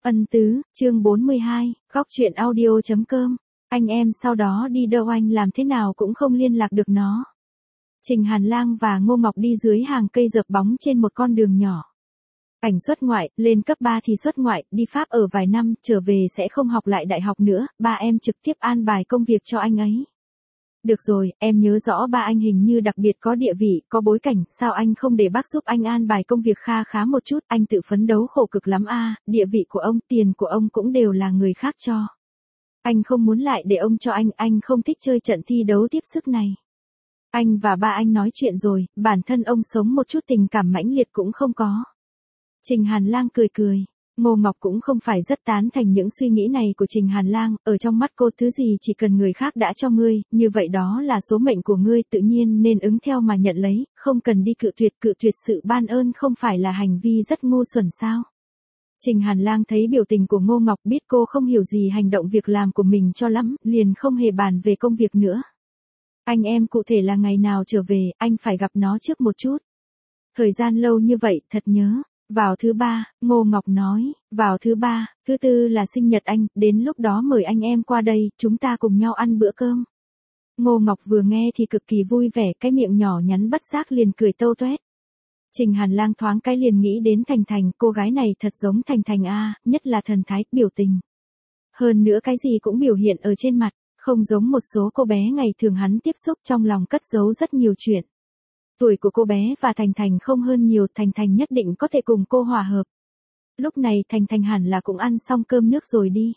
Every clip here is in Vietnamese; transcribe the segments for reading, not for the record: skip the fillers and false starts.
Ân tứ, chương 42, góc truyện audio.com. Anh em sau đó đi đâu anh làm thế nào cũng không liên lạc được nó. Trình Hàn Lang và Ngô Ngọc đi dưới hàng cây dợp bóng trên một con đường nhỏ. Ảnh xuất ngoại, lên cấp 3 thì xuất ngoại, đi Pháp ở vài năm, trở về sẽ không học lại đại học nữa, ba em trực tiếp an bài công việc cho anh ấy. Được rồi, em nhớ rõ ba anh hình như đặc biệt có địa vị, có bối cảnh, sao anh không để bác giúp anh an bài công việc kha khá một chút, anh tự phấn đấu khổ cực lắm a, địa vị của ông, tiền của ông cũng đều là người khác cho. Anh không muốn lại để ông cho anh không thích chơi trận thi đấu tiếp sức này. Anh và ba anh nói chuyện rồi, bản thân ông sống một chút tình cảm mãnh liệt cũng không có. Trình Hàn Lang cười cười. Ngô Ngọc cũng không phải rất tán thành những suy nghĩ này của Trình Hàn Lang, ở trong mắt cô thứ gì chỉ cần người khác đã cho ngươi, như vậy đó là số mệnh của ngươi, tự nhiên nên ứng theo mà nhận lấy, không cần đi cự tuyệt sự ban ơn không phải là hành vi rất ngu xuẩn sao. Trình Hàn Lang thấy biểu tình của Ngô Ngọc, biết cô không hiểu gì hành động việc làm của mình cho lắm, liền không hề bàn về công việc nữa. Anh em cụ thể là ngày nào trở về, anh phải gặp nó trước một chút. Thời gian lâu như vậy, thật nhớ. Vào thứ ba, Ngô Ngọc nói, vào thứ ba, thứ tư là sinh nhật anh, đến lúc đó mời anh em qua đây, chúng ta cùng nhau ăn bữa cơm. Ngô Ngọc vừa nghe thì cực kỳ vui vẻ, cái miệng nhỏ nhắn bất giác liền cười tâu toét. Trình Hàn Lang thoáng cái liền nghĩ đến Thành Thành, cô gái này thật giống Thành Thành a, nhất là thần thái, biểu tình. Hơn nữa cái gì cũng biểu hiện ở trên mặt, không giống một số cô bé ngày thường hắn tiếp xúc, trong lòng cất giấu rất nhiều chuyện. Tuổi của cô bé và Thành Thành không hơn nhiều, Thành Thành nhất định có thể cùng cô hòa hợp. Lúc này Thành Thành hẳn là cũng ăn xong cơm nước rồi đi.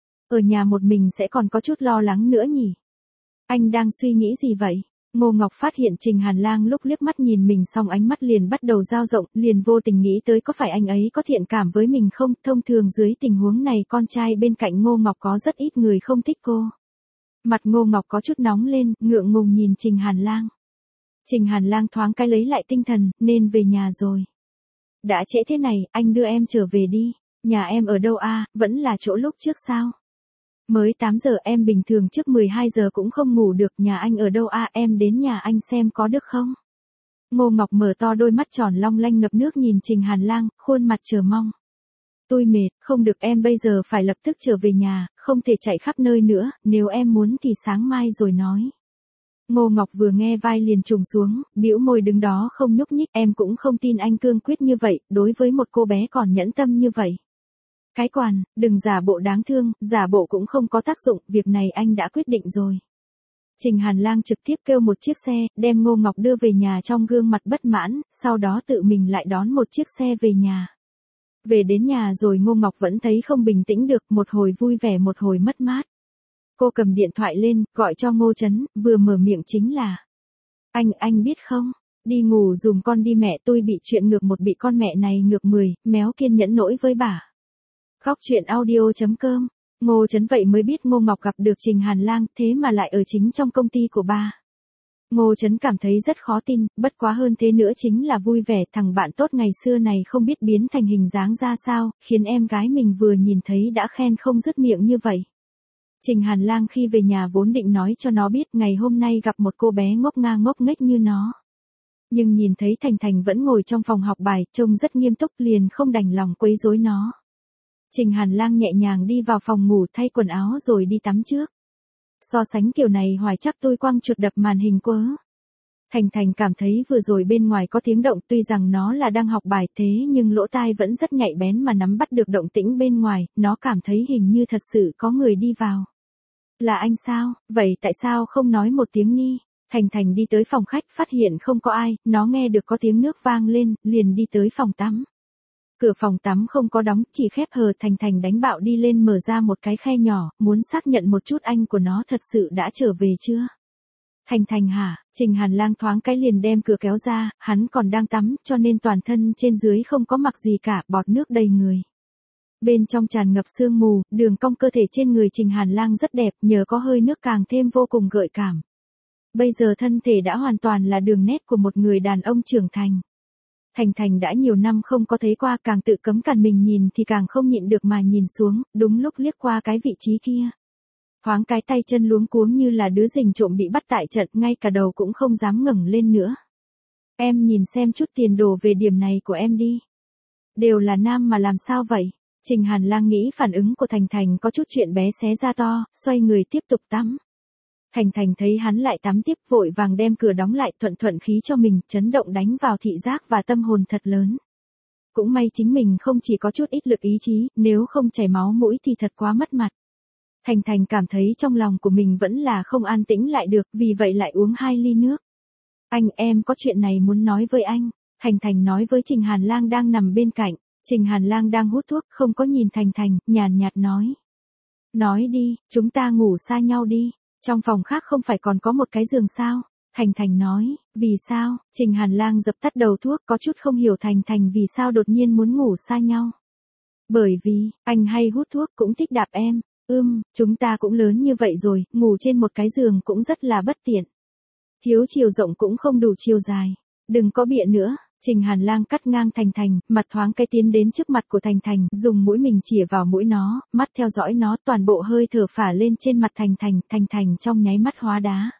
Ở nhà một mình sẽ còn có chút lo lắng nữa nhỉ. Anh đang suy nghĩ gì vậy? Ngô Ngọc phát hiện Trình Hàn Lang lúc liếc mắt nhìn mình xong ánh mắt liền bắt đầu dao rộng, liền vô tình nghĩ tới có phải anh ấy có thiện cảm với mình không, thông thường dưới tình huống này con trai bên cạnh Ngô Ngọc có rất ít người không thích cô. Mặt Ngô Ngọc có chút nóng lên, ngượng ngùng nhìn Trình Hàn Lang. Trình Hàn Lang thoáng cái lấy lại tinh thần, nên về nhà rồi. Đã trễ thế này, anh đưa em trở về đi. Nhà em ở đâu a, vẫn là chỗ lúc trước sao? Mới 8 giờ, em bình thường trước 12 giờ cũng không ngủ được, nhà anh ở đâu a, em đến nhà anh xem có được không? Ngô Ngọc mở to đôi mắt tròn long lanh ngập nước nhìn Trình Hàn Lang, khuôn mặt chờ mong. Tôi mệt, không được, em bây giờ phải lập tức trở về nhà, không thể chạy khắp nơi nữa, nếu em muốn thì sáng mai rồi nói. Ngô Ngọc vừa nghe vai liền trùng xuống, bĩu môi đứng đó không nhúc nhích, em cũng không tin anh cương quyết như vậy, đối với một cô bé còn nhẫn tâm như vậy. Cái quản, đừng giả bộ đáng thương, giả bộ cũng không có tác dụng, việc này anh đã quyết định rồi. Trình Hàn Lang trực tiếp kêu một chiếc xe, đem Ngô Ngọc đưa về nhà trong gương mặt bất mãn, sau đó tự mình lại đón một chiếc xe về nhà. Về đến nhà rồi Ngô Ngọc vẫn thấy không bình tĩnh được, một hồi vui vẻ một hồi mất mát. Cô cầm điện thoại lên, gọi cho Ngô Chấn, vừa mở miệng chính là. Anh biết không, đi ngủ dùm con đi mẹ, tôi bị chuyện ngược một bị con mẹ này ngược 10, méo kiên nhẫn nỗi với bà. Góc truyện audio.com, Ngô Chấn vậy mới biết Ngô Ngọc gặp được Trình Hàn Lang, thế mà lại ở chính trong công ty của ba. Ngô Chấn cảm thấy rất khó tin, bất quá hơn thế nữa chính là vui vẻ, thằng bạn tốt ngày xưa này không biết biến thành hình dáng ra sao, khiến em gái mình vừa nhìn thấy đã khen không dứt miệng như vậy. Trình Hàn Lang khi về nhà vốn định nói cho nó biết ngày hôm nay gặp một cô bé ngốc nghếch như nó. Nhưng nhìn thấy Thành Thành vẫn ngồi trong phòng học bài, trông rất nghiêm túc, liền không đành lòng quấy rối nó. Trình Hàn Lang nhẹ nhàng đi vào phòng ngủ thay quần áo rồi đi tắm trước. So sánh kiểu này hoài chắc tôi quăng chuột đập màn hình quớ. Thành Thành cảm thấy vừa rồi bên ngoài có tiếng động, tuy rằng nó là đang học bài thế nhưng lỗ tai vẫn rất nhạy bén mà nắm bắt được động tĩnh bên ngoài, nó cảm thấy hình như thật sự có người đi vào. Là anh sao, vậy tại sao không nói một tiếng ni? Thành Thành đi tới phòng khách phát hiện không có ai, nó nghe được có tiếng nước vang lên, liền đi tới phòng tắm. Cửa phòng tắm không có đóng, chỉ khép hờ, Thành Thành đánh bạo đi lên mở ra một cái khe nhỏ, muốn xác nhận một chút anh của nó thật sự đã trở về chưa? Thành Thành hả? Trình Hàn Lang thoáng cái liền đem cửa kéo ra, hắn còn đang tắm, cho nên toàn thân trên dưới không có mặc gì cả, bọt nước đầy người. Bên trong tràn ngập sương mù, đường cong cơ thể trên người Trình Hàn Lang rất đẹp, nhờ có hơi nước càng thêm vô cùng gợi cảm. Bây giờ thân thể đã hoàn toàn là đường nét của một người đàn ông trưởng thành. Thành Thành đã nhiều năm không có thấy qua, càng tự cấm cản mình nhìn thì càng không nhịn được mà nhìn xuống, đúng lúc liếc qua cái vị trí kia. Thoáng cái tay chân luống cuống như là đứa rình trộm bị bắt tại trận, ngay cả đầu cũng không dám ngẩng lên nữa. Em nhìn xem chút tiền đồ về điểm này của em đi. Đều là nam mà làm sao vậy? Trình Hàn Lang nghĩ phản ứng của Thành Thành có chút chuyện bé xé ra to, xoay người tiếp tục tắm. Thành Thành thấy hắn lại tắm tiếp vội vàng đem cửa đóng lại thuận thuận khí cho mình, chấn động đánh vào thị giác và tâm hồn thật lớn. Cũng may chính mình không chỉ có chút ít lực ý chí, nếu không chảy máu mũi thì thật quá mất mặt. Thành Thành cảm thấy trong lòng của mình vẫn là không an tĩnh lại được, vì vậy lại uống 2 ly nước. Anh em có chuyện này muốn nói với anh. Thành Thành nói với Trình Hàn Lang đang nằm bên cạnh. Trình Hàn Lang đang hút thuốc, không có nhìn Thành Thành, nhàn nhạt nói. Nói đi, chúng ta ngủ xa nhau đi. Trong phòng khác không phải còn có một cái giường sao? Thành Thành nói, vì sao? Trình Hàn Lang dập tắt đầu thuốc, có chút không hiểu Thành Thành vì sao đột nhiên muốn ngủ xa nhau. Bởi vì, anh hay hút thuốc cũng thích đạp em. Chúng ta cũng lớn như vậy rồi, ngủ trên một cái giường cũng rất là bất tiện. Thiếu chiều rộng cũng không đủ chiều dài. Đừng có bịa nữa. Trình Hàn Lang cắt ngang Thành Thành, mặt thoáng cái tiến đến trước mặt của Thành Thành, dùng mũi mình chĩa vào mũi nó, mắt theo dõi nó, toàn bộ hơi thở phả lên trên mặt Thành Thành, Thành Thành trong nháy mắt hóa đá.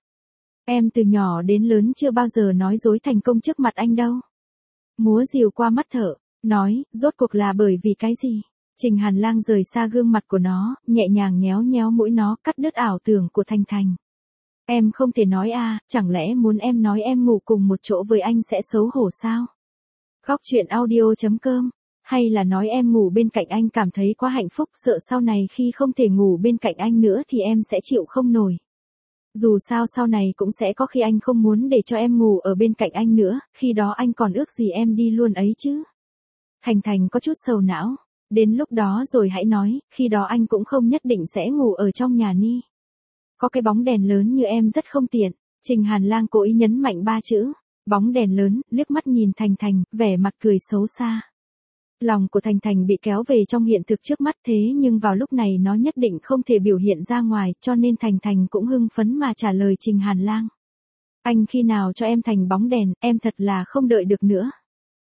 Em từ nhỏ đến lớn chưa bao giờ nói dối thành công trước mặt anh đâu. Múa rìu qua mắt thở, nói, rốt cuộc là bởi vì cái gì? Trình Hàn Lang rời xa gương mặt của nó, nhẹ nhàng nhéo nhéo mũi nó, cắt đứt ảo tưởng của Thành Thành. Em không thể nói à, chẳng lẽ muốn em nói em ngủ cùng một chỗ với anh sẽ xấu hổ sao? Góc truyện audio.com. Hay là nói em ngủ bên cạnh anh cảm thấy quá hạnh phúc, sợ sau này khi không thể ngủ bên cạnh anh nữa thì em sẽ chịu không nổi. Dù sao sau này cũng sẽ có khi anh không muốn để cho em ngủ ở bên cạnh anh nữa, khi đó anh còn ước gì em đi luôn ấy chứ. Thành Thành có chút sầu não. Đến lúc đó rồi hãy nói, khi đó anh cũng không nhất định sẽ ngủ ở trong nhà ni. Có cái bóng đèn lớn như em rất không tiện. Trình Hàn Lang cố ý nhấn mạnh 3 chữ. Bóng đèn lớn, liếc mắt nhìn Thành Thành, vẻ mặt cười xấu xa. Lòng của Thành Thành bị kéo về trong hiện thực trước mắt, thế nhưng vào lúc này nó nhất định không thể biểu hiện ra ngoài, cho nên Thành Thành cũng hưng phấn mà trả lời Trình Hàn Lang. Anh khi nào cho em thành bóng đèn, em thật là không đợi được nữa.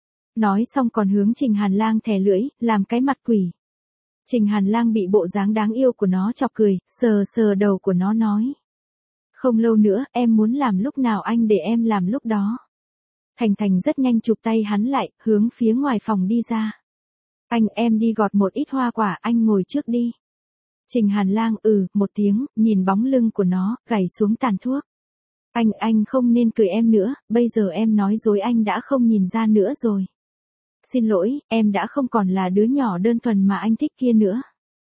Nói xong còn hướng Trình Hàn Lang thè lưỡi, làm cái mặt quỷ. Trình Hàn Lang bị bộ dáng đáng yêu của nó chọc cười, sờ sờ đầu của nó nói. Không lâu nữa, em muốn làm lúc nào anh để em làm lúc đó. Thành Thành rất nhanh chụp tay hắn lại, hướng phía ngoài phòng đi ra. Anh em đi gọt một ít hoa quả, anh ngồi trước đi. Trình Hàn Lang một tiếng, nhìn bóng lưng của nó, gảy xuống tàn thuốc. Anh không nên cười em nữa, bây giờ em nói dối anh đã không nhìn ra nữa rồi. Xin lỗi, em đã không còn là đứa nhỏ đơn thuần mà anh thích kia nữa.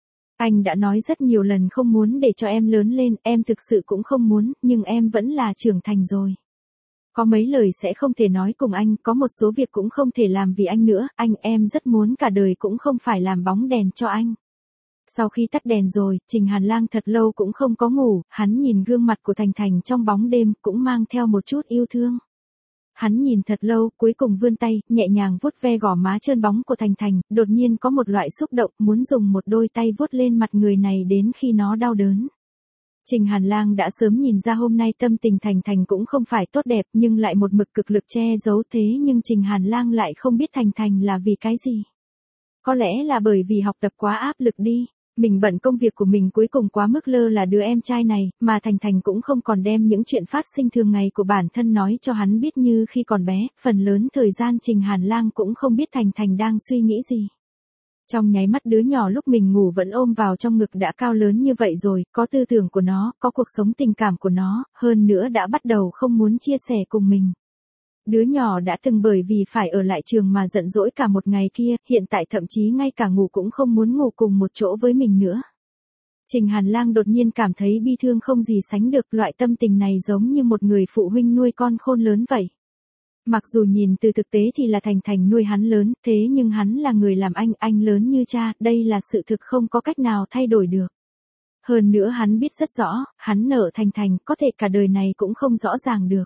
Anh đã nói rất nhiều lần không muốn để cho em lớn lên, em thực sự cũng không muốn, nhưng em vẫn là trưởng thành rồi. Có mấy lời sẽ không thể nói cùng anh, có một số việc cũng không thể làm vì anh nữa, em rất muốn cả đời cũng không phải làm bóng đèn cho anh. Sau khi tắt đèn rồi, Trình Hàn Lang thật lâu cũng không có ngủ, hắn nhìn gương mặt của Thành Thành trong bóng đêm, cũng mang theo một chút yêu thương. Hắn nhìn thật lâu, cuối cùng vươn tay, nhẹ nhàng vuốt ve gò má trơn bóng của Thành Thành, đột nhiên có một loại xúc động, muốn dùng một đôi tay vuốt lên mặt người này đến khi nó đau đớn. Trình Hàn Lang đã sớm nhìn ra hôm nay tâm tình Thành Thành cũng không phải tốt đẹp, nhưng lại một mực cực lực che giấu, thế nhưng Trình Hàn Lang lại không biết Thành Thành là vì cái gì. Có lẽ là bởi vì học tập quá áp lực đi. Mình bận công việc của mình, cuối cùng quá mức lơ là đứa em trai này, mà Thành Thành cũng không còn đem những chuyện phát sinh thường ngày của bản thân nói cho hắn biết như khi còn bé, phần lớn thời gian Trình Hàn Lang cũng không biết Thành Thành đang suy nghĩ gì. Trong nháy mắt đứa nhỏ lúc mình ngủ vẫn ôm vào trong ngực đã cao lớn như vậy rồi, có tư tưởng của nó, có cuộc sống tình cảm của nó, hơn nữa đã bắt đầu không muốn chia sẻ cùng mình. Đứa nhỏ đã từng bởi vì phải ở lại trường mà giận dỗi cả một ngày kia, hiện tại thậm chí ngay cả ngủ cũng không muốn ngủ cùng một chỗ với mình nữa. Trình Hàn Lang đột nhiên cảm thấy bi thương không gì sánh được, loại tâm tình này giống như một người phụ huynh nuôi con khôn lớn vậy. Mặc dù nhìn từ thực tế thì là Thành Thành nuôi hắn lớn, thế nhưng hắn là người làm anh lớn như cha, đây là sự thực không có cách nào thay đổi được. Hơn nữa hắn biết rất rõ, hắn nợ Thành Thành, có thể cả đời này cũng không rõ ràng được.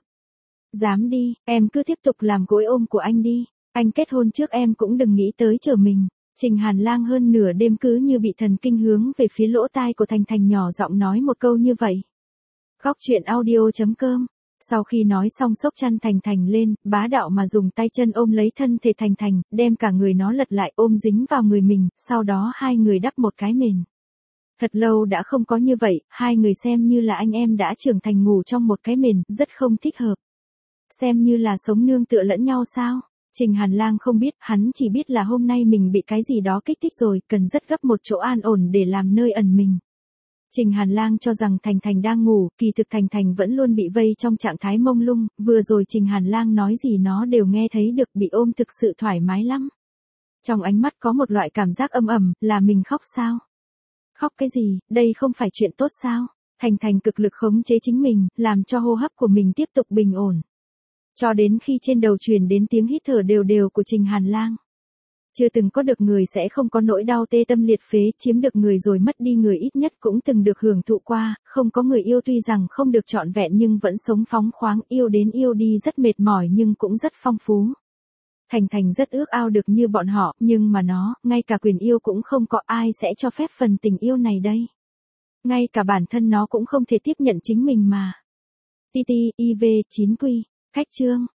Dám đi, em cứ tiếp tục làm gối ôm của anh đi, anh kết hôn trước em cũng đừng nghĩ tới chờ mình. Trình Hàn Lang hơn nửa đêm cứ như bị thần kinh hướng về phía lỗ tai của Thành Thành nhỏ giọng nói một câu như vậy. Góc truyện audio.com. Sau khi nói xong xốc chăn Thành Thành lên, bá đạo mà dùng tay chân ôm lấy thân thể Thành Thành, đem cả người nó lật lại ôm dính vào người mình, sau đó hai người đắp một cái mền. Thật lâu đã không có như vậy, hai người xem như là anh em đã trưởng thành ngủ trong một cái mền, rất không thích hợp. Xem như là sống nương tựa lẫn nhau sao? Trình Hàn Lang không biết, hắn chỉ biết là hôm nay mình bị cái gì đó kích thích rồi, cần rất gấp một chỗ an ổn để làm nơi ẩn mình. Trình Hàn Lang cho rằng Thành Thành đang ngủ, kỳ thực Thành Thành vẫn luôn bị vây trong trạng thái mông lung, vừa rồi Trình Hàn Lang nói gì nó đều nghe thấy được, bị ôm thực sự thoải mái lắm. Trong ánh mắt có một loại cảm giác âm ầm, là mình khóc sao? Khóc cái gì, đây không phải chuyện tốt sao? Thành Thành cực lực khống chế chính mình, làm cho hô hấp của mình tiếp tục bình ổn. Cho đến khi trên đầu truyền đến tiếng hít thở đều đều của Trình Hàn Lang. Chưa từng có được người sẽ không có nỗi đau tê tâm liệt phế, chiếm được người rồi mất đi người ít nhất cũng từng được hưởng thụ qua, không có người yêu tuy rằng không được trọn vẹn nhưng vẫn sống phóng khoáng, yêu đến yêu đi rất mệt mỏi nhưng cũng rất phong phú. Thành Thành rất ước ao được như bọn họ, nhưng mà nó, ngay cả quyền yêu cũng không có, ai sẽ cho phép phần tình yêu này đây. Ngay cả bản thân nó cũng không thể tiếp nhận chính mình mà. TT, IV, 9Q, khách chương.